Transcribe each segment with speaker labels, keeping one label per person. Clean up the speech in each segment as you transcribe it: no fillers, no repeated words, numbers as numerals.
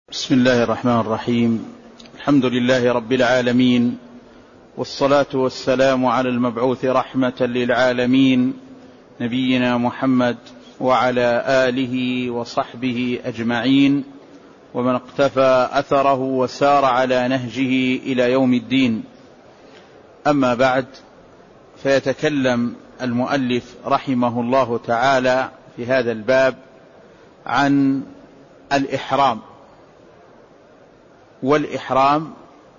Speaker 1: بسم الله الرحمن الرحيم. الحمد لله رب العالمين، والصلاة والسلام على المبعوث رحمة للعالمين نبينا محمد وعلى آله وصحبه أجمعين، ومن اقتفى أثره وسار على نهجه إلى يوم الدين. أما بعد، فيتكلم المؤلف رحمه الله تعالى في هذا الباب عن الإحرام. والإحرام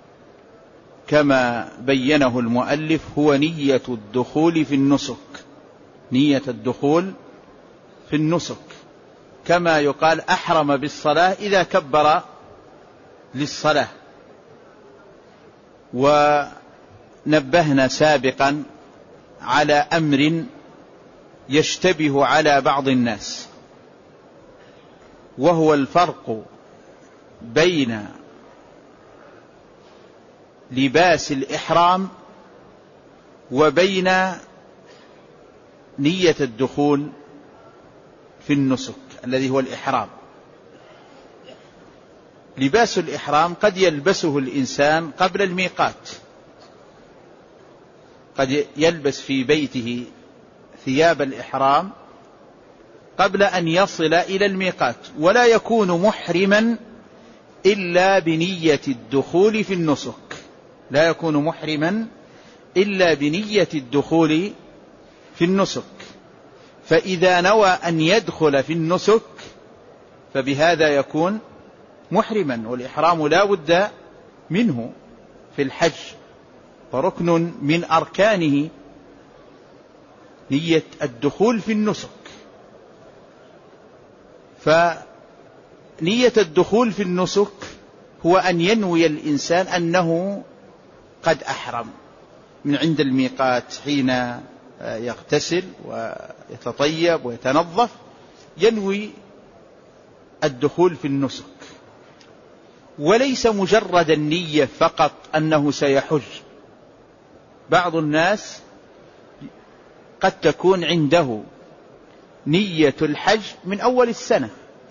Speaker 1: كما بينه المؤلف هو نية الدخول في النسك، نية الدخول في النسك، كما يقال أحرم بالصلاة إذا كبر للصلاة. ونبهنا سابقا على أمر يشتبه على بعض الناس، وهو الفرق بين لباس الإحرام وبين نية الدخول في النسك الذي هو الإحرام. لباس الإحرام قد يلبسه الإنسان قبل الميقات، قد يلبس في بيته ثياب الإحرام قبل أن يصل إلى الميقات، ولا يكون محرما إلا بنية الدخول في النسك، لا يكون محرما إلا بنية الدخول في النسك. فإذا نوى أن يدخل في النسك فبهذا يكون محرما، والإحرام لا بد منه في الحج، فركن من أركانه نية الدخول في النسك. فنية الدخول في النسك هو أن ينوي الإنسان أنه قد أحرم من عند الميقات، حين يغتسل ويتطيب ويتنظف ينوي الدخول في النسك، وليس مجرد النية فقط أنه سيحج. بعض الناس قد تكون عنده نية الحج من أول السنة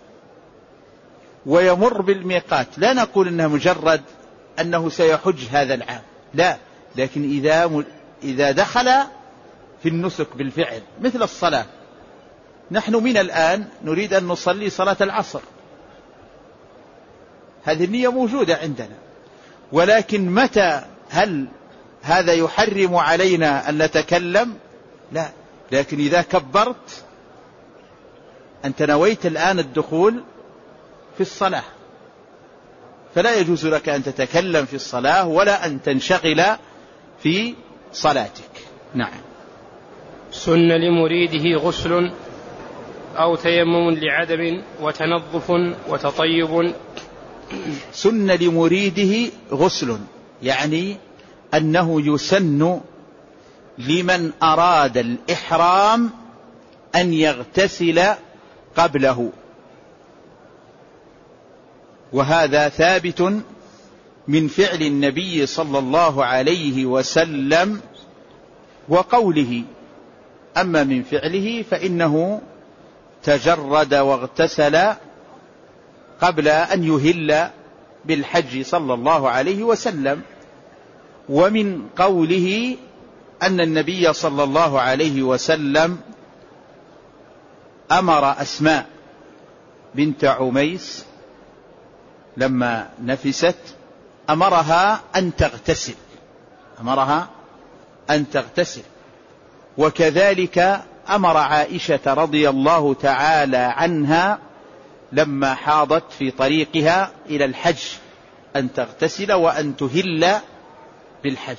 Speaker 1: ويمر بالميقات، لا نقول أنه مجرد أنه سيحج هذا العام، لا، لكن إذا دخل في النسك بالفعل، مثل الصلاة. نحن من الآن نريد أن نصلي صلاة العصر، هذه النية موجودة عندنا، ولكن متى؟ هل هذا يحرم علينا أن نتكلم؟ لا، لكن إذا كبرت أنت نويت الآن الدخول في الصلاة، فلا يجوز لك أن تتكلم في الصلاة ولا أن تنشغل في صلاتك. نعم.
Speaker 2: سن لمريده غسل أو تيمم لعدم وتنظف وتطيب.
Speaker 1: سن لمريده غسل، يعني أنه يسن لمن أراد الإحرام أن يغتسل قبله، وهذا ثابت من فعل النبي صلى الله عليه وسلم وقوله. أما من فعله فإنه تجرد واغتسل قبل أن يهل بالحج صلى الله عليه وسلم. ومن قوله أن النبي صلى الله عليه وسلم أمر أسماء بنت عميس لما نفست أمرها أن تغتسل، وكذلك أمر عائشة رضي الله تعالى عنها لما حاضت في طريقها إلى الحج أن تغتسل وأن تهل بالحج.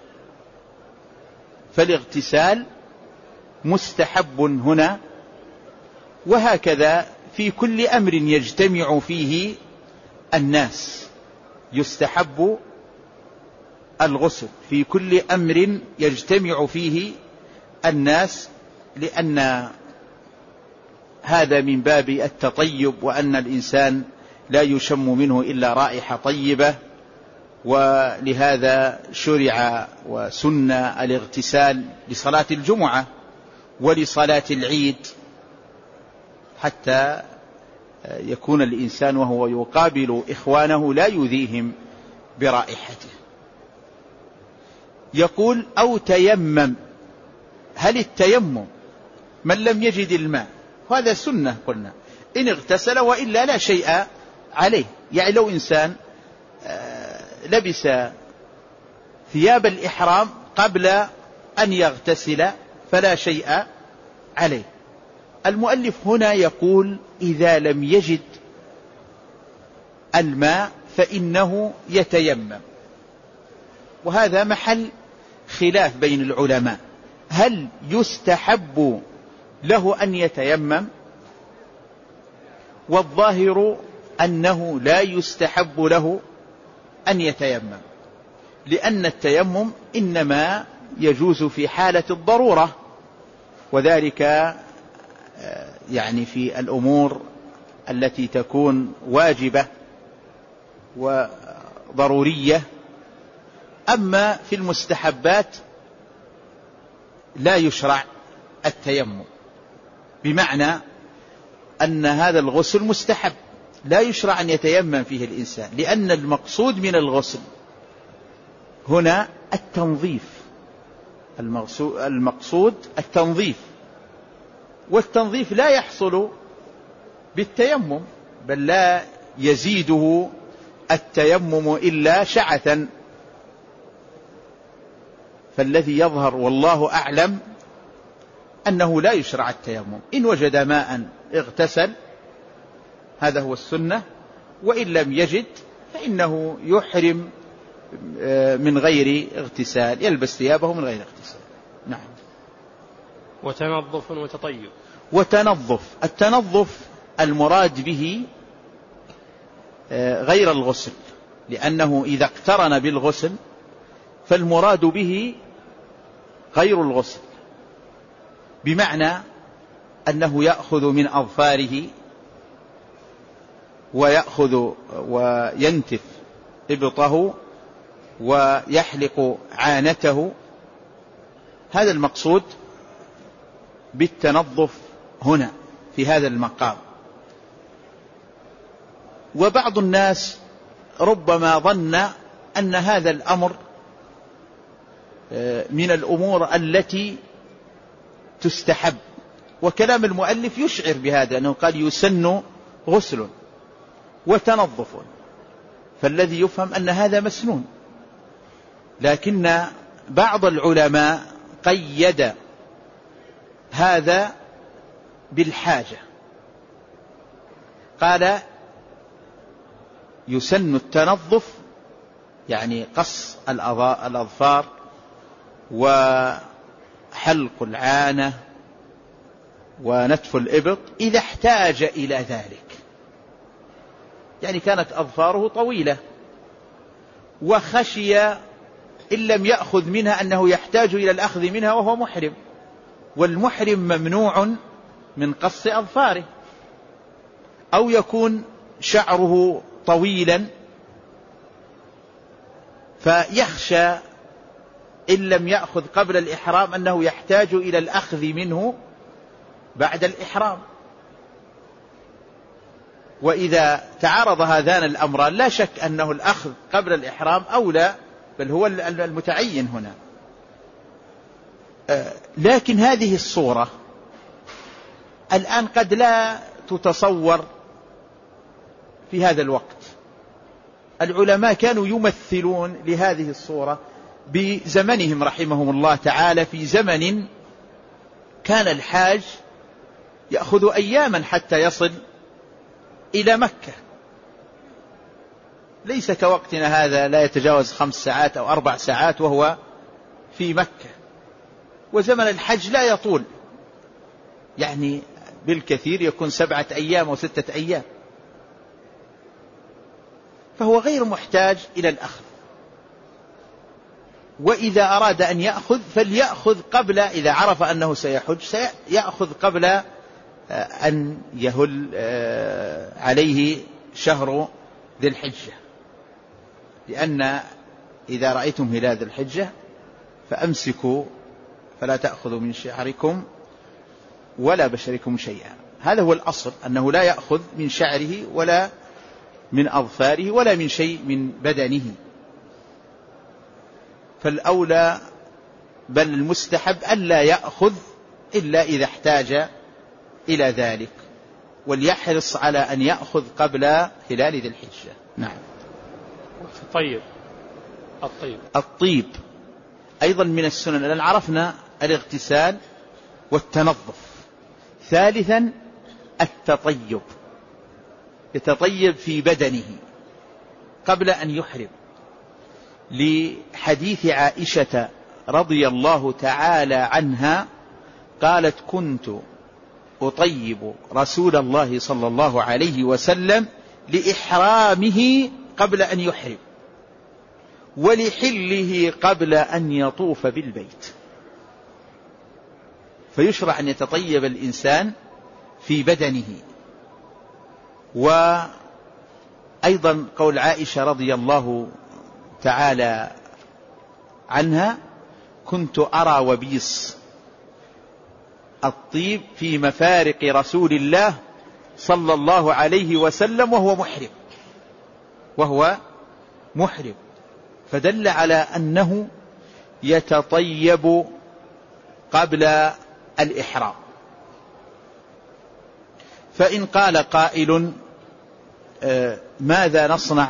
Speaker 1: فالاغتسال مستحب هنا، وهكذا في كل أمر يجتمع فيه الناس يستحب الغسل، في كل أمر يجتمع فيه الناس، لأن هذا من باب التطيب، وأن الإنسان لا يشم منه إلا رائحة طيبة، ولهذا شرع وسن الاغتسال لصلاة الجمعة ولصلاة العيد، حتى يكون الإنسان وهو يقابل إخوانه لا يؤذيهم برائحته. يقول أو تيمم. هل التيمم من لم يجد الماء؟ هذا سنة قلنا، إن اغتسل وإلا لا شيء عليه. يعني لو إنسان لبس ثياب الإحرام قبل أن يغتسل فلا شيء عليه. المؤلف هنا يقول إذا لم يجد الماء فإنه يتيمم، وهذا محل خلاف بين العلماء، هل يستحب له أن يتيمم؟ والظاهر أنه لا يستحب له أن يتيمم، لأن التيمم إنما يجوز في حالة الضرورة، وذلك يعني في الأمور التي تكون واجبة وضرورية. أما في المستحبات لا يشرع التيمم، بمعنى أن هذا الغسل مستحب لا يشرع أن يتيمم فيه الإنسان، لأن المقصود من الغسل هنا التنظيف، المقصود التنظيف، والتنظيف لا يحصل بالتيمم، بل لا يزيده التيمم إلا شعثا. فالذي يظهر والله أعلم أنه لا يشرع التيمم، إن وجد ماء اغتسل، هذا هو السنة، وإن لم يجد فإنه يحرم من غير اغتسال، يلبس ثيابه من غير اغتسال. نعم.
Speaker 2: وتنظف وتطيب.
Speaker 1: وتنظف، التنظف المراد به غير الغسل، لأنه إذا اقترن بالغسل فالمراد به غير الغسل، بمعنى أنه يأخذ من أظفاره ويأخذ وينتف إبطه ويحلق عانته، هذا المقصود بالتنظف هنا في هذا المقام. وبعض الناس ربما ظن أن هذا الأمر من الأمور التي تستحب، وكلام المؤلف يشعر بهذا، أنه قال يسن غسل وتنظف، فالذي يفهم أن هذا مسنون. لكن بعض العلماء قيد هذا بالحاجة، قال يسن التنظف يعني قص الأظفار وحلق العانة ونتف الإبط إذا احتاج إلى ذلك، يعني كانت أظفاره طويلة وخشي إن لم يأخذ منها أنه يحتاج إلى الأخذ منها وهو محرم، والمحرم ممنوع من قص أظفاره، أو يكون شعره طويلا فيخشى إن لم يأخذ قبل الإحرام أنه يحتاج إلى الأخذ منه بعد الإحرام. وإذا تعارض هذان الأمران لا شك أنه الأخذ قبل الإحرام أولى، بل هو المتعين هنا. لكن هذه الصورة الآن قد لا تتصور في هذا الوقت. العلماء كانوا يمثلون لهذه الصورة بزمنهم رحمهم الله تعالى، في زمن كان الحاج يأخذ أياما حتى يصل إلى مكة، ليس كوقتنا هذا لا يتجاوز 5 ساعات أو 4 ساعات وهو في مكة. وزمن الحج لا يطول، يعني بالكثير يكون 7 أيام أو 6 أيام، فهو غير محتاج إلى الأخذ. وإذا أراد أن يأخذ فليأخذ قبل، إذا عرف أنه سيحج سيأخذ قبل أن يهل عليه شهر ذي الحجة، لأن إذا رأيتم هلال ذي الحجة فأمسكوا فلا تأخذوا من شعركم ولا بشركم شيئا، هذا هو الأصل، أنه لا يأخذ من شعره ولا من أظفاره ولا من شيء من بدنه. فالأولى بل المستحب ألا يأخذ إلا إذا احتاج إلى ذلك، وليحرص على أن يأخذ قبل هلال ذي الحجة. نعم. الطيب أيضا من السنن، لأن عرفنا الاغتسال والتنظف. ثالثا التطيب، يتطيب في بدنه قبل أن يحرم، لحديث عائشة رضي الله تعالى عنها قالت: كنت أطيب رسول الله صلى الله عليه وسلم لإحرامه قبل أن يحرم، ولحله قبل أن يطوف بالبيت. فيشرع أن يتطيب الإنسان في بدنه. وأيضا قول عائشة رضي الله تعالى عنها: كنت أرى وبيص الطيب في مفارق رسول الله صلى الله عليه وسلم وهو محرم، فدل على أنه يتطيب قبل الإحرام. فإن قال قائل: ماذا نصنع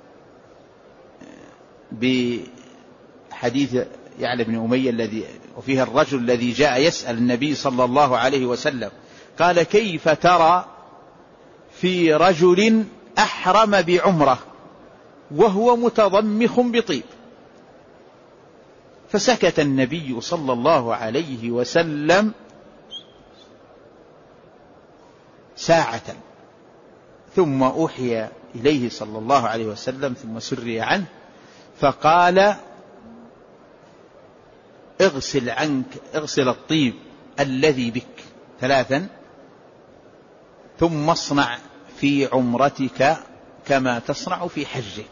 Speaker 1: بحديث يعلى بن أمية الذي وفيه الرجل الذي جاء يسأل النبي صلى الله عليه وسلم، قال: كيف ترى في رجل أحرم بعمرة وهو متضمخ بطيب؟ فسكت النبي صلى الله عليه وسلم ساعة، ثم أوحي إليه صلى الله عليه وسلم ثم سري عنه، فقال: اغسل الطيب الذي بك 3 ثم اصنع في عمرتك كما تصنع في حجك.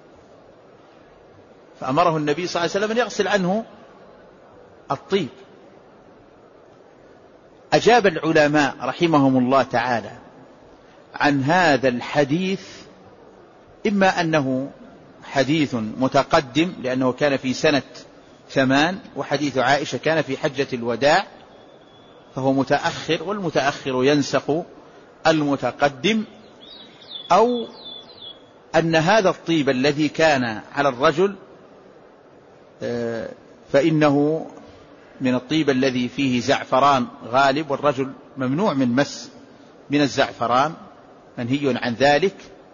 Speaker 1: فأمره النبي صلى الله عليه وسلم أن يغسل عنه الطيب. أجاب العلماء رحمهم الله تعالى عن هذا الحديث: إما أنه حديث متقدم لأنه كان في سنة 8، وحديث عائشة كان في حجة الوداع فهو متأخر، والمتأخر ينسخ المتقدم، أو أن هذا الطيب الذي كان على الرجل فإنه من الطيب الذي فيه زعفران غالب، والرجل ممنوع من مس من الزعفران، منهي عن ذلك،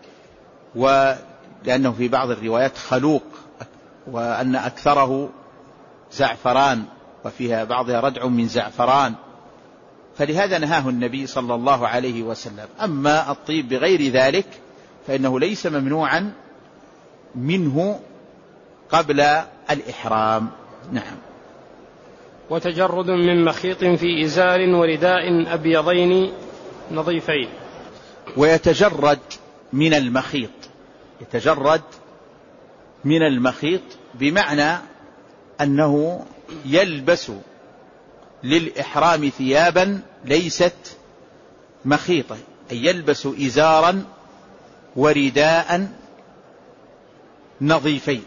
Speaker 1: ولأنه في بعض الروايات خلوق، وأن أكثره زعفران وفيها بعضها ردع من زعفران، فلهذا نهاه النبي صلى الله عليه وسلم. أما الطيب بغير ذلك فإنه ليس ممنوعا منه قبل الإحرام. نعم.
Speaker 2: وتجرد من مخيط في إزار ورداء أبيضين نظيفين.
Speaker 1: ويتجرد من المخيط، يتجرد من المخيط بمعنى أنه يلبس للإحرام ثيابا ليست مخيطة، أي يلبس إزارا ورداء نظيفين،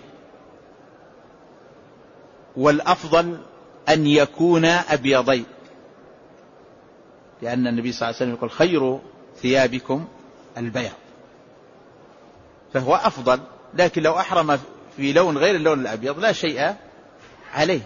Speaker 1: والأفضل أن يكون أبيضين، لأن النبي صلى الله عليه وسلم يقول: خير ثيابكم البياض، فهو أفضل. لكن لو أحرم في لون غير اللون الأبيض لا شيء عليه.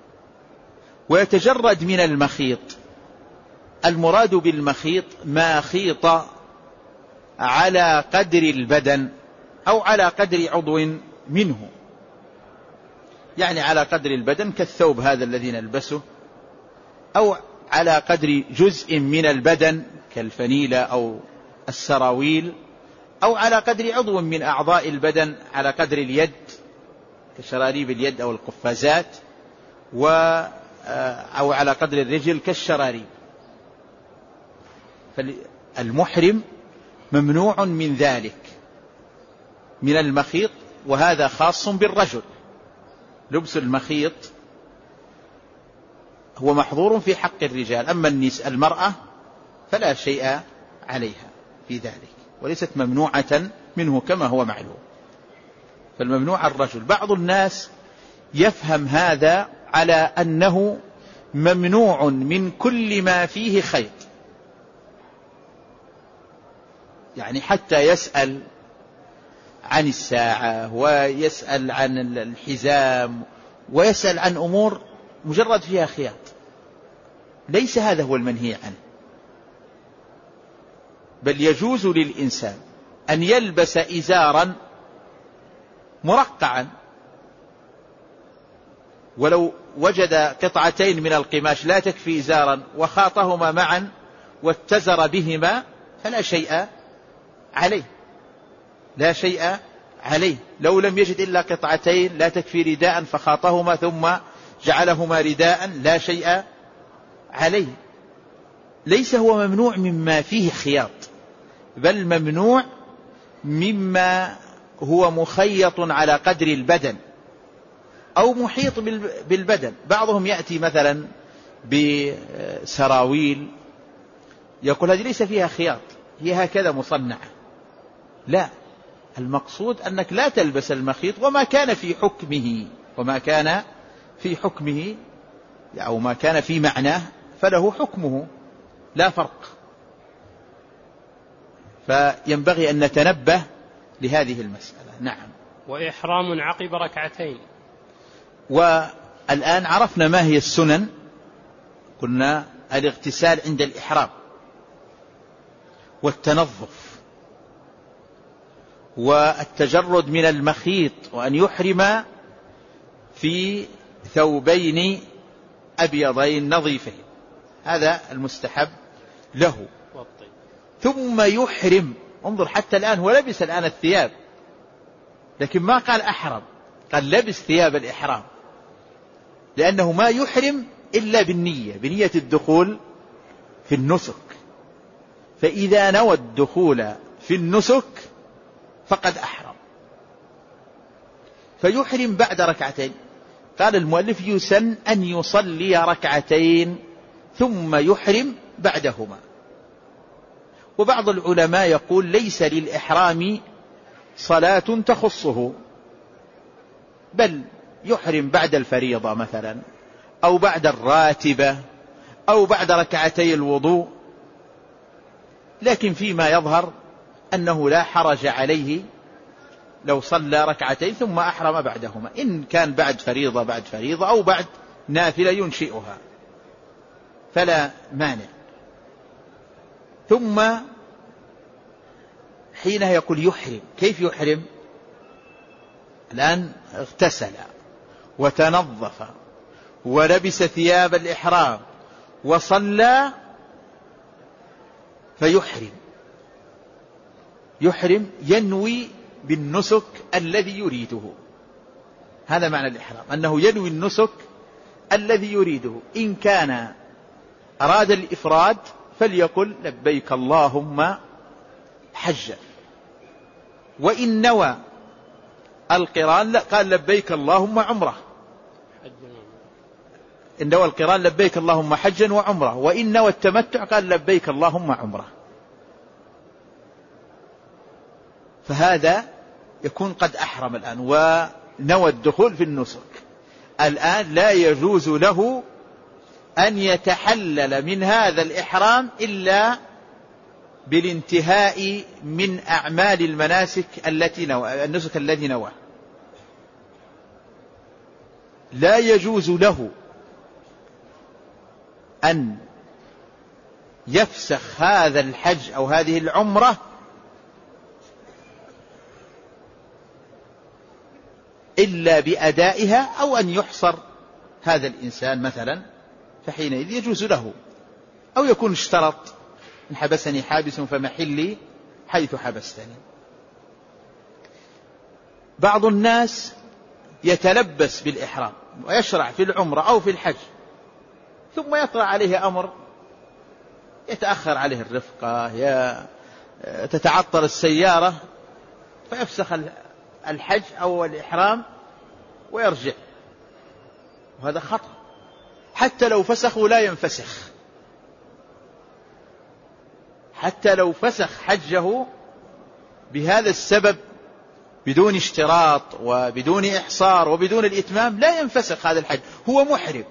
Speaker 1: ويتجرد من المخيط، المراد بالمخيط ما خيط على قدر البدن أو على قدر عضو منه، يعني على قدر البدن كالثوب هذا الذي نلبسه، أو على قدر جزء من البدن كالفنيلة أو السراويل، أو على قدر عضو من أعضاء البدن على قدر اليد كشراريب اليد أو القفازات، أو على قدر الرجل كالشراريب. فالمحرم ممنوع من ذلك من المخيط، وهذا خاص بالرجل. لبس المخيط هو محظور في حق الرجال، أما المرأة فلا شيء عليها في ذلك، وليست ممنوعة منه كما هو معلوم. فالممنوع الرجل. بعض الناس يفهم هذا على أنه ممنوع من كل ما فيه خيط، يعني حتى يسأل عن الساعة ويسأل عن الحزام ويسأل عن أمور مجرد فيها خياط. ليس هذا هو المنهي عنه، بل يجوز للإنسان أن يلبس إزارا مرقعا، ولو وجد قطعتين من القماش لا تكفي إزارا وخاطهما معا واتزر بهما فلا شيء عليه، لا شيء عليه. لو لم يجد إلا قطعتين لا تكفي رداء فخاطهما ثم جعلهما رداء لا شيء عليه. ليس هو ممنوع مما فيه خياط، بل ممنوع مما هو مخيط على قدر البدن أو محيط بالبدن. بعضهم يأتي مثلا بسراويل يقول هذه ليس فيها خياط، هي هكذا مصنعة. لا، المقصود أنك لا تلبس المخيط وما كان في حكمه أو ما كان في معناه فله حكمه، لا فرق. فينبغي أن نتنبه لهذه المسألة. نعم.
Speaker 2: وإحرام عقب ركعتين.
Speaker 1: والآن عرفنا ما هي السنن. قلنا الاغتسال عند الإحرام والتنظف والتجرد من المخيط، وأن يحرم في ثوبين أبيضين نظيفين، هذا المستحب له. ثم يحرم. انظر حتى الآن هو لبس الآن الثياب، لكن ما قال أحرم، قال لبس ثياب الإحرام، لأنه ما يحرم إلا بنية الدخول في النسك. فإذا نوى الدخول في النسك فقد أحرم، فيحرم بعد ركعتين. قال المؤلف يسن أن يصلي ركعتين ثم يحرم بعدهما. وبعض العلماء يقول ليس للإحرام صلاة تخصه، بل يحرم بعد الفريضة مثلا، أو بعد الراتبة، أو بعد ركعتي الوضوء. لكن فيما يظهر أنه لا حرج عليه لو صلى ركعتين ثم أحرم بعدهما، إن كان بعد فريضة أو بعد نافلة ينشئها فلا مانع. ثم حينها يقول يحرم. كيف يحرم؟ الآن اغتسل وتنظف ولبس ثياب الإحرام وصلى، يحرم ينوي بالنسك الذي يريده. هذا معنى الإحرام، أنه ينوي النسك الذي يريده. إن كان أراد الإفراد فليقل لبيك اللهم حجا، وإن نوى القران قال لبيك اللهم عمره. إن نوى القران لبيك اللهم حجا وعمره، وإن نوى التمتع قال لبيك اللهم عمره. فهذا يكون قد أحرم الآن ونوى الدخول في النسك. الآن لا يجوز له أن يتحلل من هذا الإحرام إلا بالانتهاء من أعمال المناسك النسك الذي نواه. لا يجوز له أن يفسخ هذا الحج أو هذه العمرة إلا بأدائها، أو أن يحصر هذا الإنسان مثلا، فحينئذ يجوز له. أو يكون اشترط إن حبسني حابس فمحلي حيث حبستني. بعض الناس يتلبس بالإحرام ويشرع في العمرة أو في الحج، ثم يطرأ عليه أمر يتأخر عليه الرفقة، تتعطل السيارة، فيفسخ الحج أو الإحرام ويرجع، وهذا خطأ. حتى لو فسخوا لا ينفسخ، حتى لو فسخ حجه بهذا السبب بدون اشتراط وبدون إحصار وبدون الإتمام لا ينفسخ هذا الحج، هو محرم،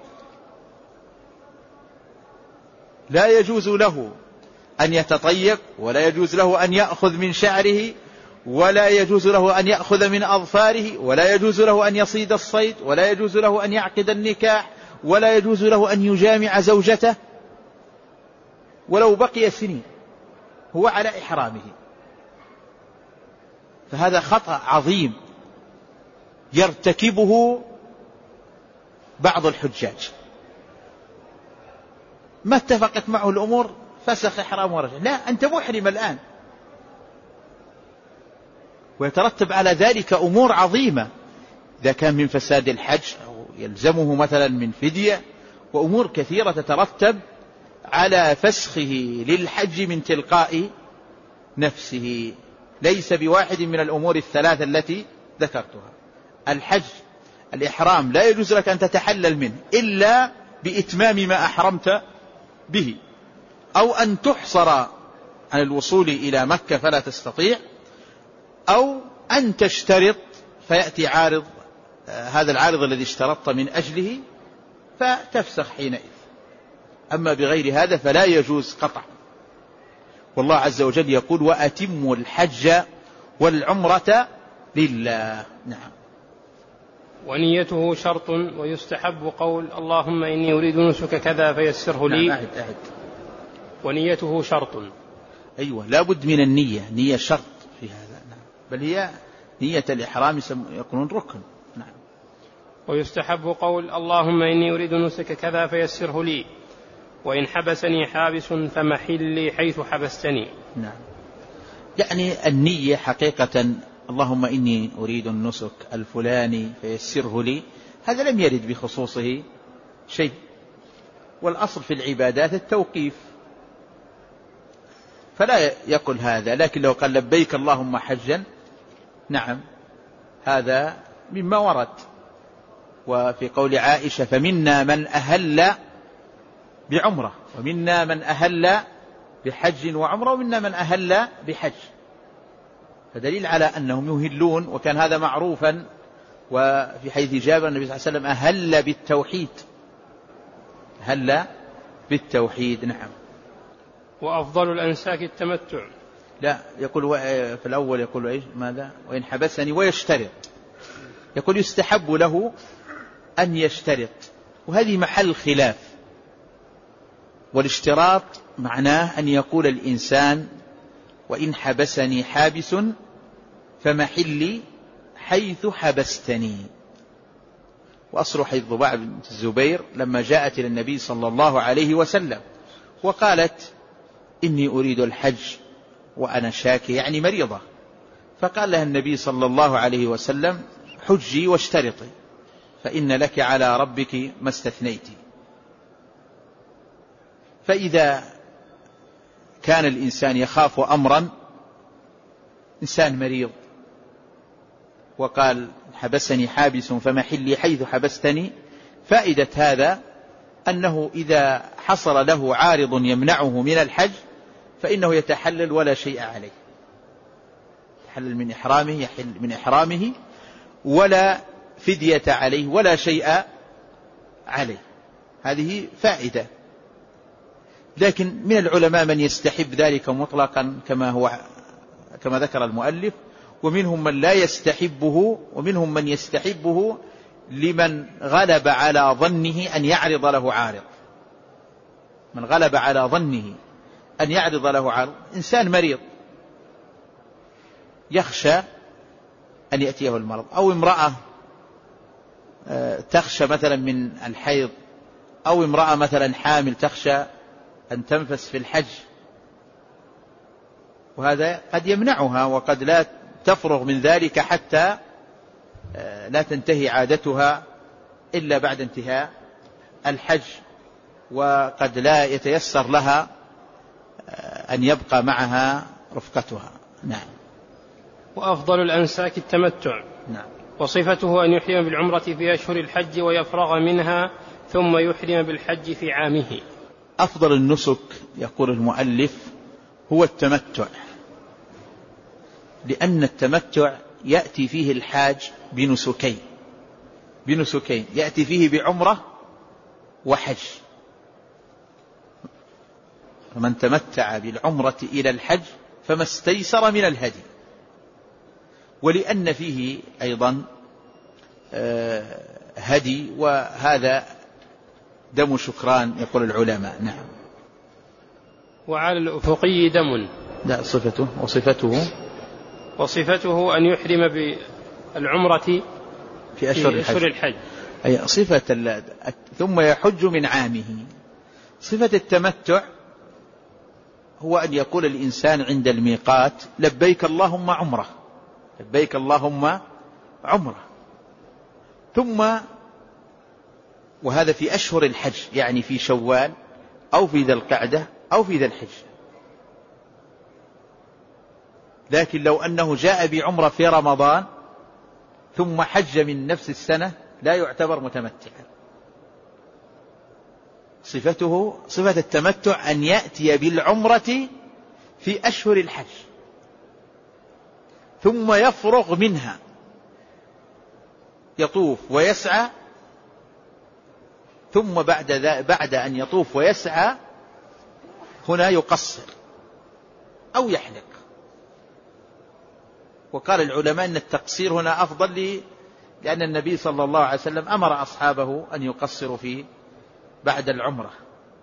Speaker 1: لا يجوز له أن يتطيب، ولا يجوز له أن يأخذ من شعره، ولا يجوز له أن يأخذ من أظفاره، ولا يجوز له أن يصيد الصيد، ولا يجوز له أن يعقد النكاح، ولا يجوز له أن يجامع زوجته ولو بقي سنين، هو على إحرامه. فهذا خطأ عظيم يرتكبه بعض الحجاج، ما اتفقت معه الأمور فسخ إحرام ورجع، لا، أنت محرم الآن، ويترتب على ذلك أمور عظيمة إذا كان من فساد الحج أو يلزمه مثلا من فدية، وأمور كثيرة تترتب على فسخه للحج من تلقاء نفسه، ليس بواحد من الأمور الثلاثة التي ذكرتها. الحج الإحرام لا يجوز لك أن تتحلل منه إلا بإتمام ما أحرمت به، أو أن تحصر عن الوصول إلى مكة فلا تستطيع، أو أن تشترط فيأتي عارض، هذا العارض الذي اشترطت من أجله فتفسخ حينئذ. أما بغير هذا فلا يجوز قطع. والله عز وجل يقول وأتموا الحج والعمرة لله. نعم.
Speaker 2: ونيته شرط، ويستحب قول اللهم إني أريد نسك كذا فيسره لي.
Speaker 1: نعم.
Speaker 2: ونيته شرط.
Speaker 1: أيوة، لا بد من النية، نية شرط في هذا. نعم. بل هي نية الإحرام يكون ركن. نعم.
Speaker 2: ويستحب قول اللهم إني أريد نسك كذا فيسره لي، وإن حبسني حابس فمحلي حيث حبستني.
Speaker 1: نعم. يعني النية حقيقة اللهم إني أريد النسك الفلاني فيسره لي، هذا لم يرد بخصوصه شيء، والأصل في العبادات التوقيف، فلا يقول هذا. لكن لو قال لبيك اللهم حجا، نعم، هذا مما ورد. وفي قول عائشة فمنا من أهل بعمرة، ومنا من أهل بحج وعمرة، ومنا من أهل بحج، فدليل على أنهم يهلون، وكان هذا معروفا. وفي حديث جابر النبي صلى الله عليه وسلم أهل بالتوحيد، أهل بالتوحيد. نعم.
Speaker 2: وأفضل الأنساك التمتع.
Speaker 1: لا، يقول في الأول يقول إيش ماذا؟ وإن حبسني، ويشترط، يقول يستحب له أن يشترط، وهذه محل خلاف. والاشتراط معناه أن يقول الإنسان وإن حبسني حابس فمحلي حيث حبستني. وأصل حديث ضباع بنت الزبير لما جاءت إلى النبي صلى الله عليه وسلم وقالت إني أريد الحج وأنا شاكي، يعني مريضة، فقال لها النبي صلى الله عليه وسلم حجي واشترطي فإن لك على ربك ما استثنيتي. فإذا كان الإنسان يخاف أمرا، إنسان مريض وقال حبسني حابس فمحلي حيث حبستني، فائدة هذا أنه إذا حصل له عارض يمنعه من الحج فإنه يتحلل ولا شيء عليه، يتحلل من إحرامه، يحل من إحرامه ولا فدية عليه ولا شيء عليه. هذه فائدة. لكن من العلماء من يستحب ذلك مطلقا كما ذكر المؤلف، ومنهم من لا يستحبه، ومنهم من يستحبه لمن غلب على ظنه أن يعرض له عارض. من غلب على ظنه أن يعرض له عارض، إنسان مريض يخشى أن يأتيه المرض، أو امرأة تخشى مثلا من الحيض، أو امرأة مثلا حامل تخشى أن تنفس في الحج، وهذا قد يمنعها وقد لا تفرغ من ذلك حتى لا تنتهي عادتها إلا بعد انتهاء الحج، وقد لا يتيسر لها أن يبقى معها رفقتها. نعم.
Speaker 2: وأفضل الأنساك التمتع.
Speaker 1: نعم.
Speaker 2: وصفته أن يحرم بالعمرة في أشهر الحج ويفرغ منها ثم يحرم بالحج في عامه.
Speaker 1: أفضل النسك يقول المؤلف هو التمتع، لأن التمتع يأتي فيه الحاج بنسكين، يأتي فيه بعمرة وحج. فمن تمتع بالعمرة إلى الحج فما استيسر من الهدي، ولأن فيه أيضا هدي، وهذا دم شكران يقول العلماء. نعم.
Speaker 2: وعلى الأفقي دم.
Speaker 1: لا،
Speaker 2: وصفته أن يحرم بالعمرة في أشهر الحج.
Speaker 1: أي صفة ثم يحج من عامه. صفة التمتع هو أن يقول الإنسان عند الميقات لبيك اللهم عمرة، لبيك اللهم عمرة، ثم وهذا في أشهر الحج، يعني في شوال أو في ذي القعدة أو في ذي الحجة. لكن لو أنه جاء بعمرة في رمضان ثم حج من نفس السنة لا يعتبر متمتعا. صفة التمتع أن يأتي بالعمرة في أشهر الحج ثم يفرغ منها، يطوف ويسعى، ثم بعد أن يطوف ويسعى هنا يقصر أو يحلق. وقال العلماء أن التقصير هنا أفضل، لأن النبي صلى الله عليه وسلم أمر أصحابه أن يقصروا فيه بعد العمرة،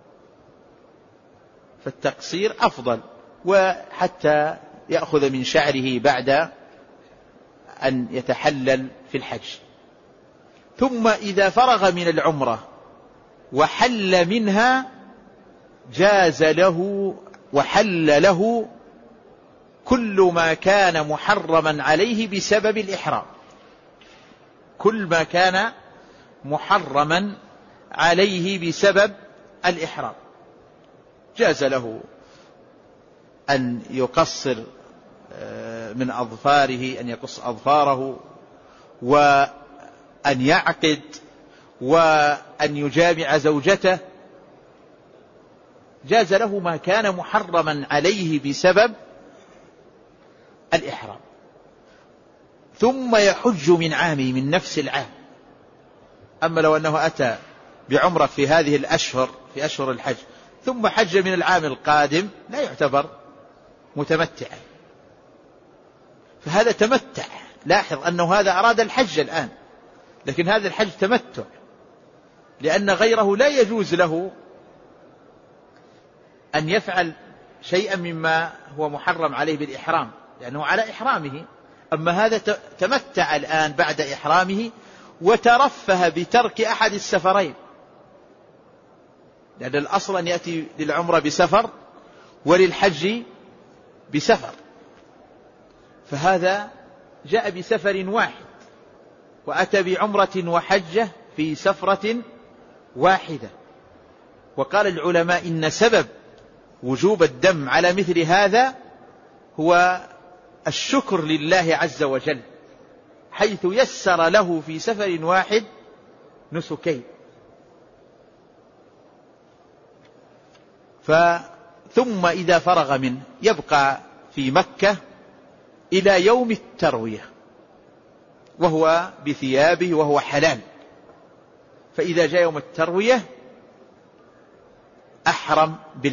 Speaker 1: فالتقصير أفضل، وحتى يأخذ من شعره بعد أن يتحلل في الحج. ثم إذا فرغ من العمرة وحل منها جاز له وحل له كل ما كان محرما عليه بسبب الإحرام، كل ما كان محرما عليه بسبب الإحرام. جاز له أن يقصر من أظفاره، أن يقص أظفاره، وأن يعقد، وأن يجامع زوجته. جاز له ما كان محرما عليه بسبب الإحرام. ثم يحج من عامه، من نفس العام. أما لو أنه أتى بعمرة في هذه الأشهر، في أشهر الحج، ثم حج من العام القادم لا يعتبر متمتعا، فهذا تمتع. لاحظ أنه هذا أراد الحج الآن، لكن هذا الحج تمتع، لأن غيره لا يجوز له أن يفعل شيئا مما هو محرم عليه بالإحرام، لأنه على إحرامه. أما هذا تمتع الآن بعد إحرامه، وترفه بترك أحد السفرين، لأن الأصل أن يأتي للعمرة بسفر وللحج بسفر، فهذا جاء بسفر واحد وأتى بعمرة وحجة في سفرة واحدة. وقال العلماء إن سبب وجوب الدم على مثل هذا هو الشكر لله عز وجل، حيث يسر له في سفر واحد نسكين. ثم إذا فرغ منه يبقى في مكة إلى يوم التروية، وهو بثيابه وهو حلال. فإذا جاء يوم التروية أحرم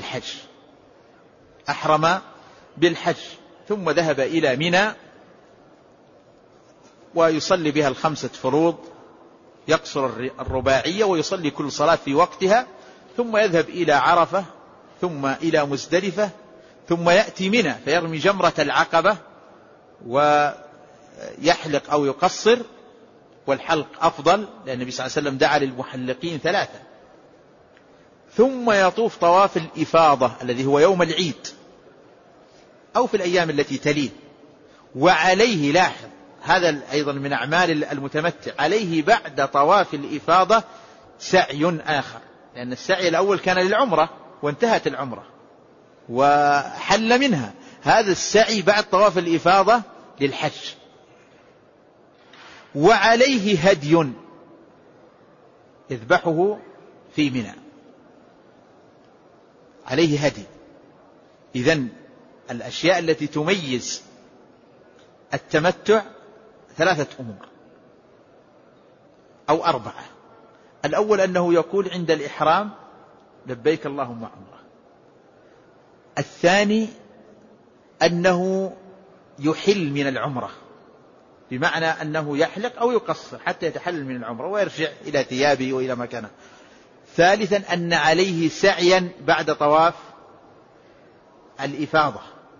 Speaker 1: بالحج، ثم ذهب إلى منى ويصلي بها 5 فروض، يقصر الرباعية ويصلي كل صلاة في وقتها، ثم يذهب إلى عرفة، ثم إلى مزدلفة، ثم يأتي منى فيرمي جمرة العقبة ويحلق أو يقصر، والحلق أفضل، لأن النبي صلى الله عليه وسلم دعا للمحلقين 3. ثم يطوف طواف الإفاضة الذي هو يوم العيد أو في الأيام التي تليه. وعليه، لاحظ هذا أيضا من أعمال المتمتع، عليه بعد طواف الإفاضة سعي آخر، لأن السعي الأول كان للعمرة وانتهت العمرة وحل منها. هذا السعي بعد طواف الإفاضة للحج. وعليه هدي يذبحه في منى، عليه هدي. إذن الأشياء التي تميز التمتع 3 أمور أو 4. الأول أنه يقول عند الإحرام لبيك اللهم عمرة. الثاني أنه يحل من العمرة، بمعنى أنه يحلق أو يقصر حتى يتحلل من العمرة ويرجع إلى ثيابه وإلى مكانه. ثالثا أن عليه سعيا بعد طواف الإفاضة.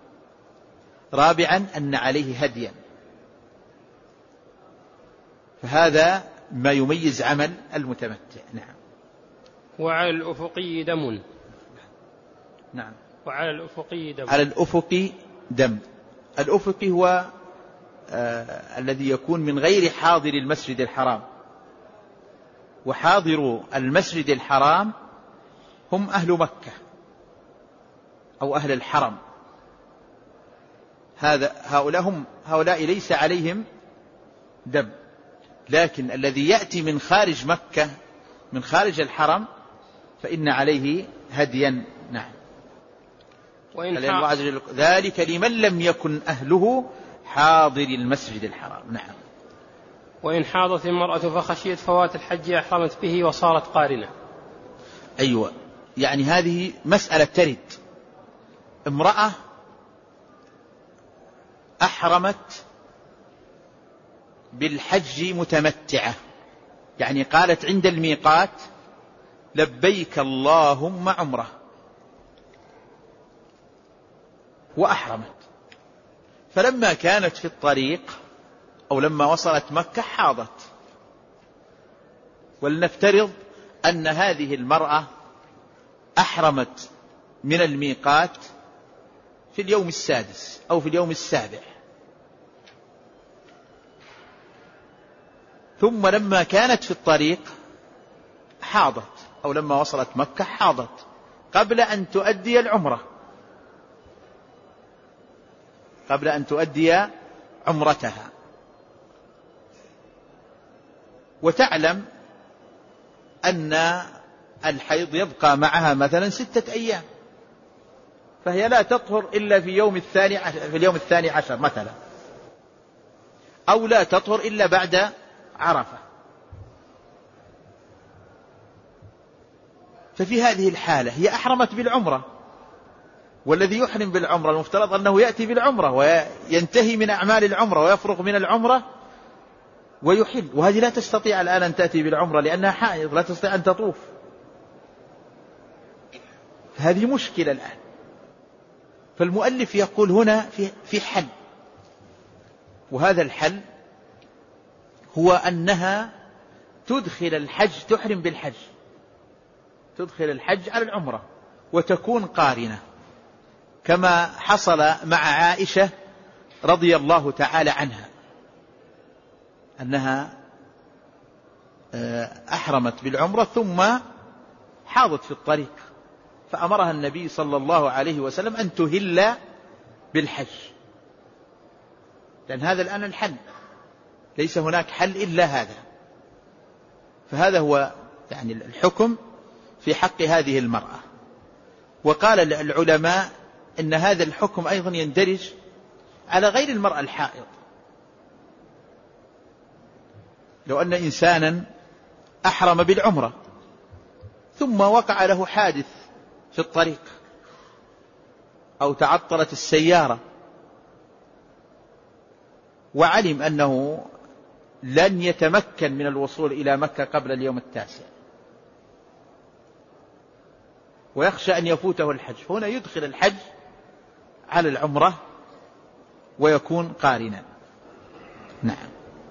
Speaker 1: رابعا أن عليه هديا. فهذا ما يميز عمل المتمتع. نعم.
Speaker 2: وعلى الأفقي دم.
Speaker 1: نعم.
Speaker 2: وعلى الأفقي دم.
Speaker 1: على الأفقي دم. الأفقي هو الذي يكون من غير حاضر المسجد الحرام، وحاضر المسجد الحرام هم أهل مكة أو أهل الحرم. هؤلاء ليس عليهم دم، لكن الذي يأتي من خارج مكة من خارج الحرم فإن عليه هديا. نعم. ذلك لمن لم يكن أهله حاضر المسجد الحرام. نعم.
Speaker 2: وإن حاضت المرأة فخشيت فوات الحج أحرمت به وصارت قارنة.
Speaker 1: أيوة، يعني هذه مسألة ترد. امرأة أحرمت بالحج متمتعة، يعني قالت عند الميقات لبيك اللهم عمرة، وأحرمت. فلما كانت في الطريق أو لما وصلت مكة حاضت. ولنفترض أن هذه المرأة أحرمت من الميقات في اليوم 6 أو في اليوم 7، ثم لما كانت في الطريق حاضت، أو لما وصلت مكة حاضت قبل أن تؤدي العمرة، قبل أن تؤدي عمرتها. وتعلم أن الحيض يبقى معها مثلا 6 أيام، فهي لا تطهر إلا في اليوم 12 مثلا، أو لا تطهر إلا بعد عرفة. ففي هذه الحالة هي أحرمت بالعمرة، والذي يحرم بالعمرة المفترض أنه يأتي بالعمرة وينتهي من أعمال العمرة ويفرغ من العمرة ويحل، وهذه لا تستطيع الآن أن تأتي بالعمرة لأنها حائض لا تستطيع أن تطوف. هذه مشكلة الآن. فالمؤلف يقول هنا في حل، وهذا الحل هو أنها تدخل الحج، تحرم بالحج، تدخل الحج على العمرة وتكون قارنة، كما حصل مع عائشة رضي الله تعالى عنها، أنها أحرمت بالعمرة ثم حاضت في الطريق، فأمرها النبي صلى الله عليه وسلم أن تهل بالحج، لأن هذا الآن الحل، ليس هناك حل إلا هذا. فهذا هو يعني الحكم في حق هذه المرأة. وقال العلماء إن هذا الحكم أيضا يندرج على غير المرأة الحائض. لو أن إنسانا أحرم بالعمرة ثم وقع له حادث في الطريق أو تعطلت السيارة وعلم أنه لن يتمكن من الوصول إلى مكة قبل اليوم 9 ويخشى أن يفوته الحج، هنا يدخل الحج على العمرة ويكون قارنا. نعم.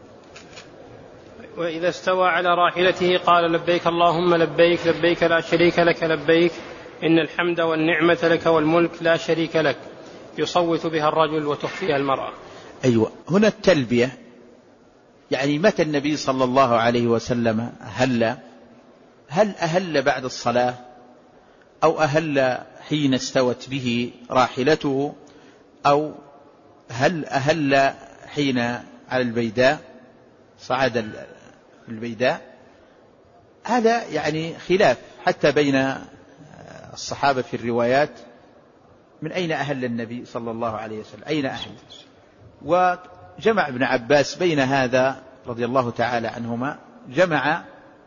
Speaker 2: وإذا استوى على راحلته قال لبيك اللهم لبيك لبيك لا شريك لك لبيك إن الحمد والنعمة لك والملك لا شريك لك، يصوت بها الرجل وتخفيها المرأة.
Speaker 1: أيوة، هنا التلبية يعني متى النبي صلى الله عليه وسلم هل أهل بعد الصلاة أو أهل حين استوت به راحلته أو هل أهل حين على البيداء صعد البيداء؟ هذا يعني خلاف حتى بين الصحابة في الروايات، من أين أهل النبي صلى الله عليه وسلم؟ أين أهل؟ وجمع ابن عباس بين هذا رضي الله تعالى عنهما، جمع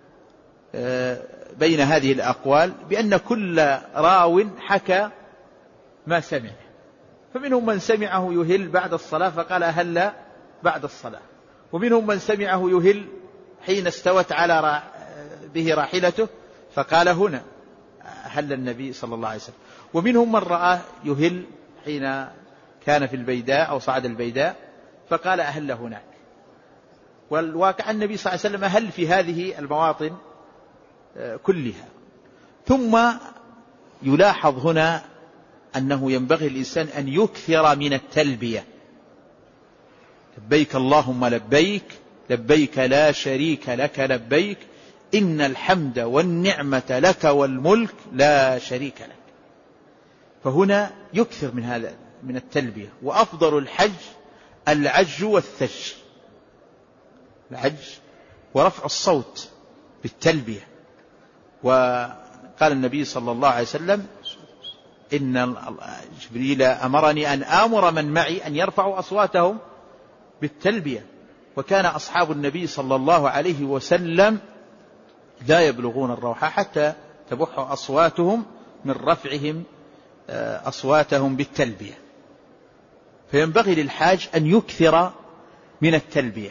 Speaker 1: بين هذه الأقوال بأن كل راو حكى ما سمع، فمنهم من سمعه يهل بعد الصلاة فقال أهل بعد الصلاة، ومنهم من سمعه يهل حين استوت على به راحلته فقال هنا أهل النبي صلى الله عليه وسلم، ومنهم من رآه يهل حين كان في البيداء أو صعد البيداء فقال أهل هناك. والواقع النبي صلى الله عليه وسلم أهل في هذه المواطن كلها. ثم يلاحظ هنا أنه ينبغي الإنسان أن يكثر من التلبية، لبيك اللهم لبيك لبيك لا شريك لك لبيك إن الحمد والنعمة لك والملك لا شريك لك. فهنا يكثر من هذا من التلبية. وأفضل الحج العج والثج، العج ورفع الصوت بالتلبية. وقال النبي صلى الله عليه وسلم إن جبريل أمرني أن آمر من معي أن يرفعوا أصواتهم بالتلبية، وكان أصحاب النبي صلى الله عليه وسلم لا يبلغون الروح حتى تبح أصواتهم من رفعهم أصواتهم بالتلبية. فينبغي للحاج أن يكثر من التلبية،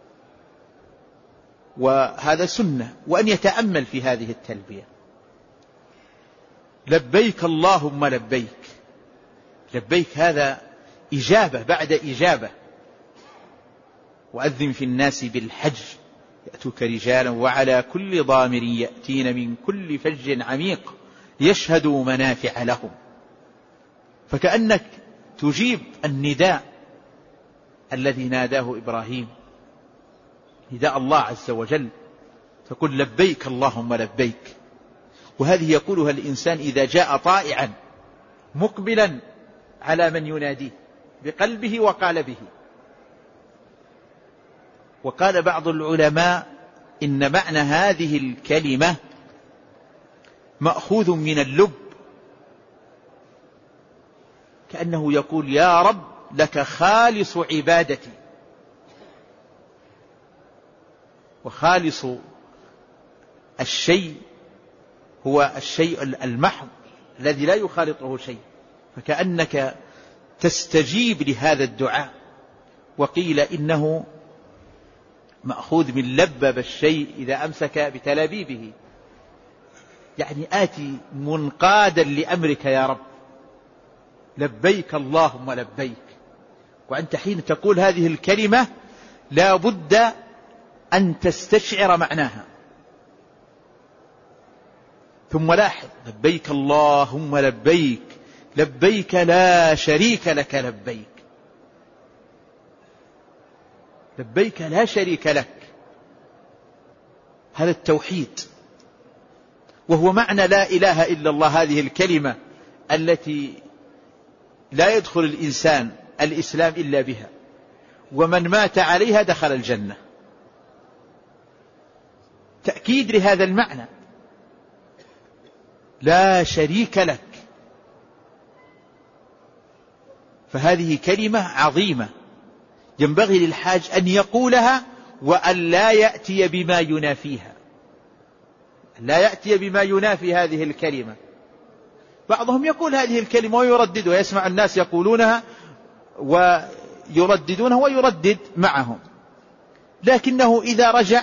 Speaker 1: وهذا سنة، وأن يتأمل في هذه التلبية. لبيك اللهم لبيك، لبيك هذا إجابة بعد إجابة. وأذن في الناس بالحج يأتوك رجالا وعلى كل ضامر يأتين من كل فج عميق يشهدوا منافع لهم. فكأنك تجيب النداء الذي ناداه إبراهيم، نداء الله عز وجل، تقول لبيك اللهم لبيك. وهذه يقولها الإنسان إذا جاء طائعا مقبلا على من يناديه بقلبه وقالبه. وقال بعض العلماء إن معنى هذه الكلمة مأخوذ من اللب، كأنه يقول يا رب لك خالص عبادتي. وخالص الشيء هو الشيء المحض الذي لا يخالطه شيء، فكأنك تستجيب لهذا الدعاء. وقيل إنه مأخوذ من لبب الشيء إذا أمسك بتلابيبه، يعني آتي منقادا لأمرك يا رب، لبيك اللهم لبيك. وأنت حين تقول هذه الكلمة لا بد أن تستشعر معناها. ثم لاحظ لبيك اللهم لبيك لبيك لا شريك لك لبيك، لبيك لا شريك لك، هذا التوحيد، وهو معنى لا إله إلا الله، هذه الكلمة التي لا يدخل الإنسان الإسلام إلا بها، ومن مات عليها دخل الجنة. تأكيد لهذا المعنى لا شريك لك. فهذه كلمة عظيمة ينبغي للحاج أن يقولها وأن لا يأتي بما ينافيها، لا يأتي بما ينافي هذه الكلمة. بعضهم يقول هذه الكلمة ويردد، ويسمع الناس يقولونها ويرددونها ويردد معهم، لكنه إذا رجع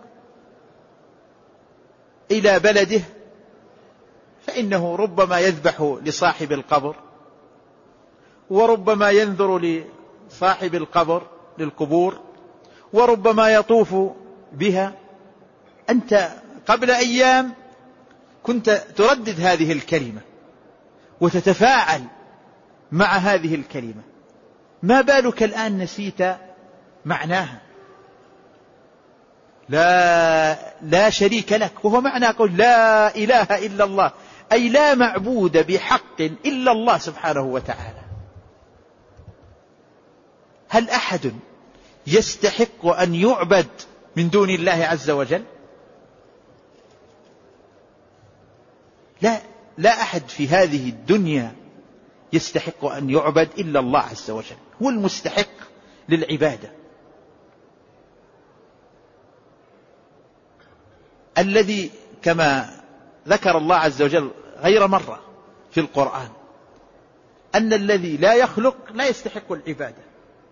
Speaker 1: إلى بلده فإنه ربما يذبح لصاحب القبر، وربما ينذر لصاحب القبر للقبور، وربما يطوف بها. أنت قبل أيام كنت تردد هذه الكلمة وتتفاعل مع هذه الكلمة، ما بالك الآن نسيت معناها؟ لا شريك لك، وهو معنى قول لا إله إلا الله، أي لا معبود بحق إلا الله سبحانه وتعالى. هل أحد يستحق أن يعبد من دون الله عز وجل؟ لا أحد في هذه الدنيا يستحق أن يعبد إلا الله عز وجل، هو المستحق للعبادة، الذي كما ذكر الله عز وجل غير مرة في القرآن أن الذي لا يخلق لا يستحق العبادة.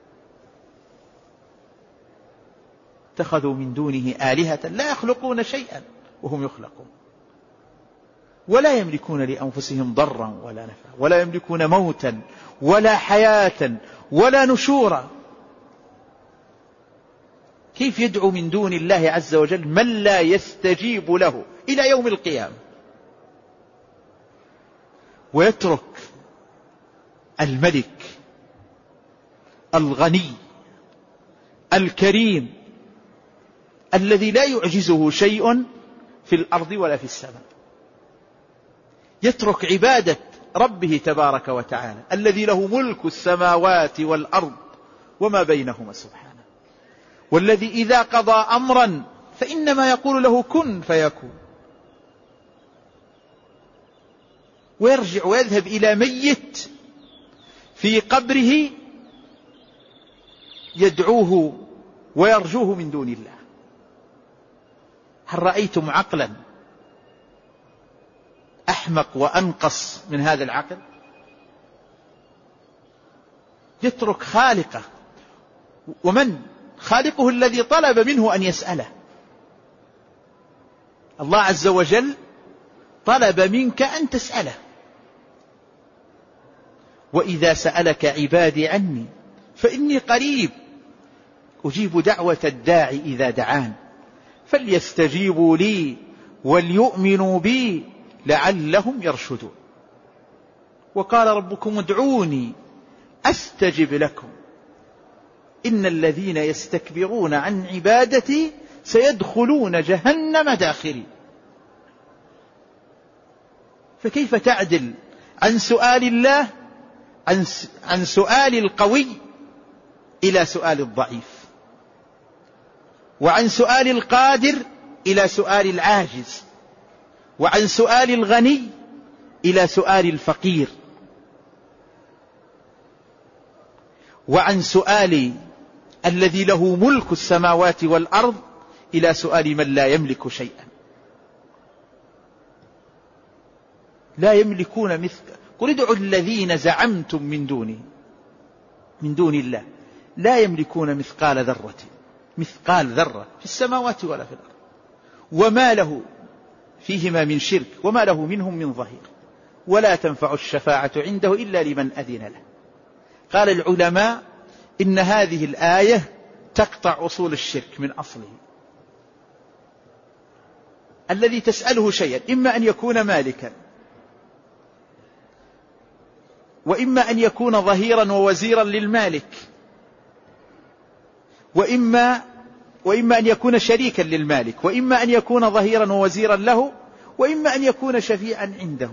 Speaker 1: اتخذوا من دونه آلهة لا يخلقون شيئا وهم يخلقون، ولا يملكون لأنفسهم ضرا ولا نفعا، ولا يملكون موتا ولا حياة ولا نشورا. كيف يدعو من دون الله عز وجل من لا يستجيب له إلى يوم القيامة، ويترك الملك الغني الكريم الذي لا يعجزه شيء في الأرض ولا في السماء، يترك عبادة ربه تبارك وتعالى الذي له ملك السماوات والأرض وما بينهما سبحانه، والذي إذا قضى أمرا فإنما يقول له كن فيكون، ويرجع ويذهب إلى ميت في قبره يدعوه ويرجوه من دون الله. هل رأيتم عقلا أحمق وأنقص من هذا العقل؟ يترك خالقه، ومن خالقه الذي طلب منه أن يسأله. الله عز وجل طلب منك أن تسأله، وإذا سألك عبادي عني فإني قريب أجيب دعوة الداعي إذا دعان فليستجيبوا لي وليؤمنوا بي لعلهم يرشدون. وقال ربكم ادعوني أستجب لكم إن الذين يستكبرون عن عبادتي سيدخلون جهنم داخرين. فكيف تعدل عن سؤال الله عن سؤال القوي إلى سؤال الضعيف، وعن سؤال القادر إلى سؤال العاجز، وعن سؤال الغني إلى سؤال الفقير، وعن سؤال الذي له ملك السماوات والأرض إلى سؤال من لا يملك شيئا. لا يملكون قل ادعوا الذين زعمتم من دون الله لا يملكون مثقال ذرة في السماوات ولا في الأرض، وما له فيهما من شرك وما له منهم من ظهير، ولا تنفع الشفاعة عنده إلا لمن أذن له. قال العلماء إن هذه الآية تقطع أصول الشرك من أصله. الذي تسأله شيئا إما أن يكون مالكا، وإما أن يكون ظهيرا ووزيرا للمالك، وإما أن يكون شريكا للمالك، وإما أن يكون ظهيرا ووزيرا له، وإما أن يكون شفيعا عنده.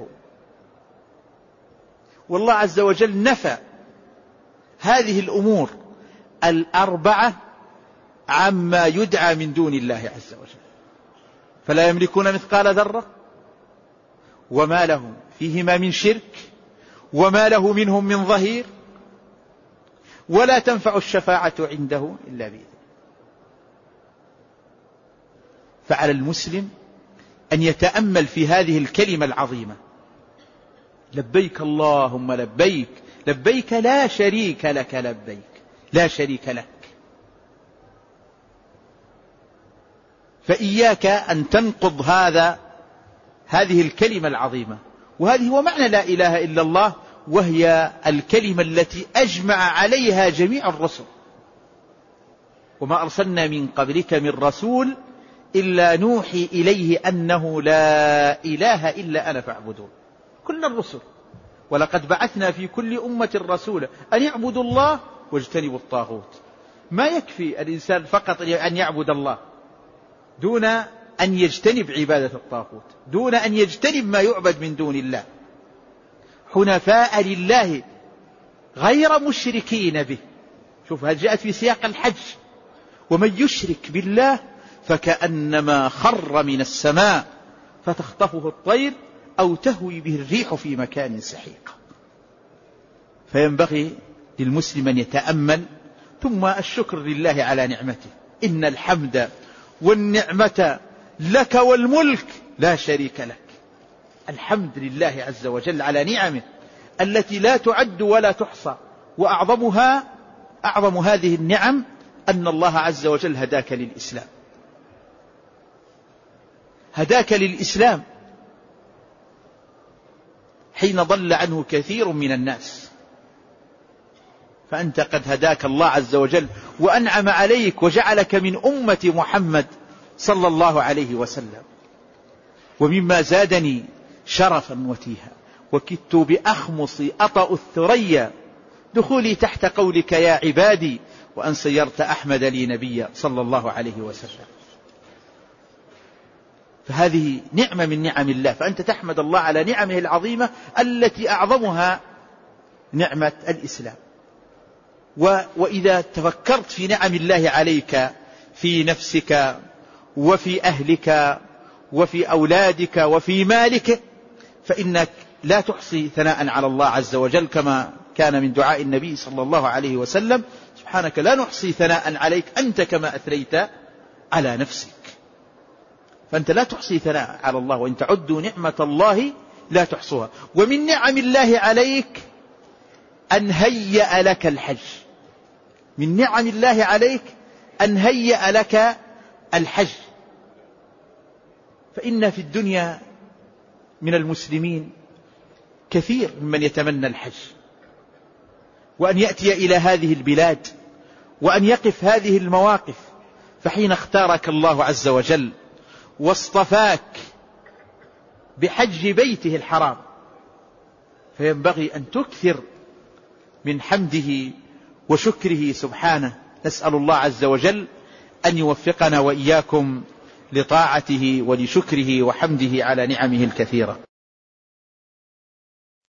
Speaker 1: والله عز وجل نفى هذه الأمور الأربعة عما يدعى من دون الله عز وجل. فلا يملكون مثقال ذرة، وما لهم فيهما من شرك، وما له منهم من ظهير، ولا تنفع الشفاعة عنده إلا بإذنه. فعلى المسلم أن يتأمل في هذه الكلمة العظيمة: لبيك اللهم لبيك، لبيك لا شريك لك لبيك، لا شريك لك. فإياك أن تنقض هذه الكلمة العظيمة، وهذه هو معنى لا إله إلا الله، وهي الكلمة التي أجمع عليها جميع الرسل. وما أرسلنا من قبلك من رسول إلا نوحي إليه أنه لا إله إلا أنا فاعبدون. كل الرسل: ولقد بعثنا في كل أمة رسولا أن يعبدوا الله واجتنبوا الطاغوت. ما يكفي الإنسان فقط أن يعبد الله دون أن يجتنب عبادة الطاغوت، دون أن يجتنب ما يعبد من دون الله، حنفاء لله غير مشركين به. شوف، هل جاءت في سياق الحج: ومن يشرك بالله فكأنما خر من السماء فتخطفه الطير أو تهوي به الريح في مكان سحيق. فينبغي للمسلم أن يتأمل. ثم الشكر لله على نعمته. إن الحمد والنعمة لك والملك لا شريك لك. الحمد لله عز وجل على نعمه التي لا تعد ولا تحصى، أعظم هذه النعم أن الله عز وجل هداك للإسلام، هداك للإسلام حين ضل عنه كثير من الناس، فأنت قد هداك الله عز وجل وأنعم عليك وجعلك من أمة محمد صلى الله عليه وسلم. ومما زادني شرفا وتيها وكدت بأخمص أطأ الثريا دخولي تحت قولك يا عبادي وأن صيرت أحمد لي نبيا صلى الله عليه وسلم. فهذه نعمة من نعم الله، فأنت تحمد الله على نعمه العظيمة التي أعظمها نعمة الإسلام. وإذا تفكرت في نعم الله عليك في نفسك وفي أهلك وفي أولادك وفي مالك فإنك لا تحصي ثناء على الله عز وجل، كما كان من دعاء النبي صلى الله عليه وسلم: سبحانك لا نحصي ثناء عليك أنت كما أثنيت على نفسك. فأنت لا تحصي ثناء على الله، وإن تعدوا نعمة الله لا تحصوها. ومن نعم الله عليك أن هيأ لك الحج. من نعم الله عليك أن هيأ لك الحج. فإن في الدنيا من المسلمين كثير ممن يتمنى الحج، وأن يأتي إلى هذه البلاد وأن يقف هذه المواقف. فحين اختارك الله عز وجل واصطفاك بحج بيته الحرام فينبغي أن تكثر من حمده وشكره سبحانه. نسأل الله عز وجل أن يوفقنا وإياكم لطاعته ولشكره وحمده على نعمه الكثيرة.